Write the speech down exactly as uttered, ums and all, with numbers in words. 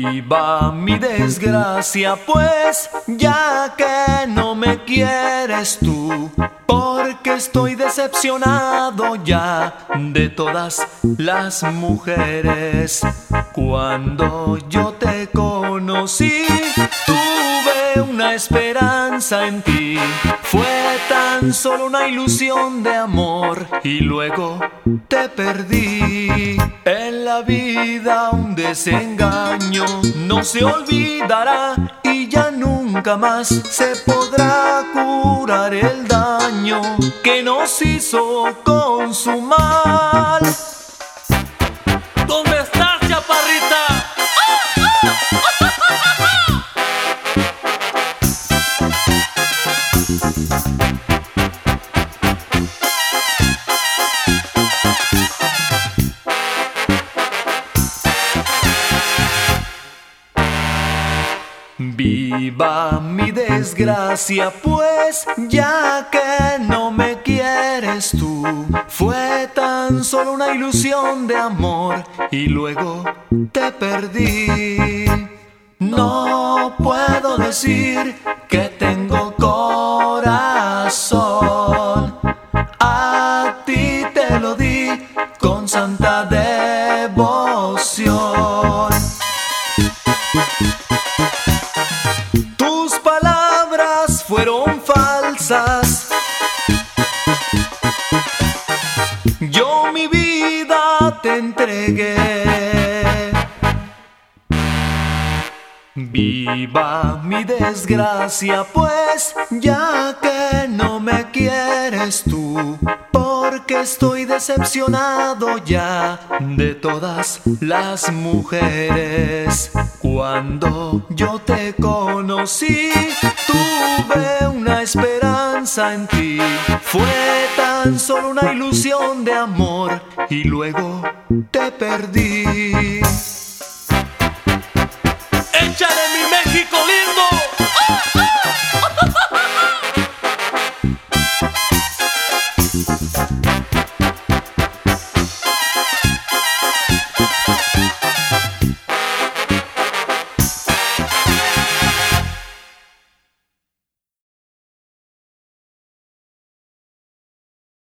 Viva mi desgracia, pues, ya que no me quieres tú, porque estoy decepcionado ya de todas las mujeres. Cuando yo te conocí, tuve una esperanza en ti. Fue tan solo una ilusión de amor y luego te perdí. En la vida un desengaño no se olvidará y ya nunca más se podrá curar el daño que nos hizo consumar. ¿Dónde estás, chaparrita? Viva mi desgracia, pues, ya que no me quieres tú. Fue tan solo una ilusión de amor y luego te perdí. No puedo decir que tengo corazón. A ti te lo di con santa devoción. Tus palabras fueron falsas. Yo mi vida te entregué. Viva mi desgracia, pues, ya que no me quieres tú, porque estoy decepcionado ya de todas las mujeres. Cuando yo te conocí, tuve una esperanza en ti. Fue tan solo una ilusión de amor y luego te perdí. ¡Échale, mi México lindo!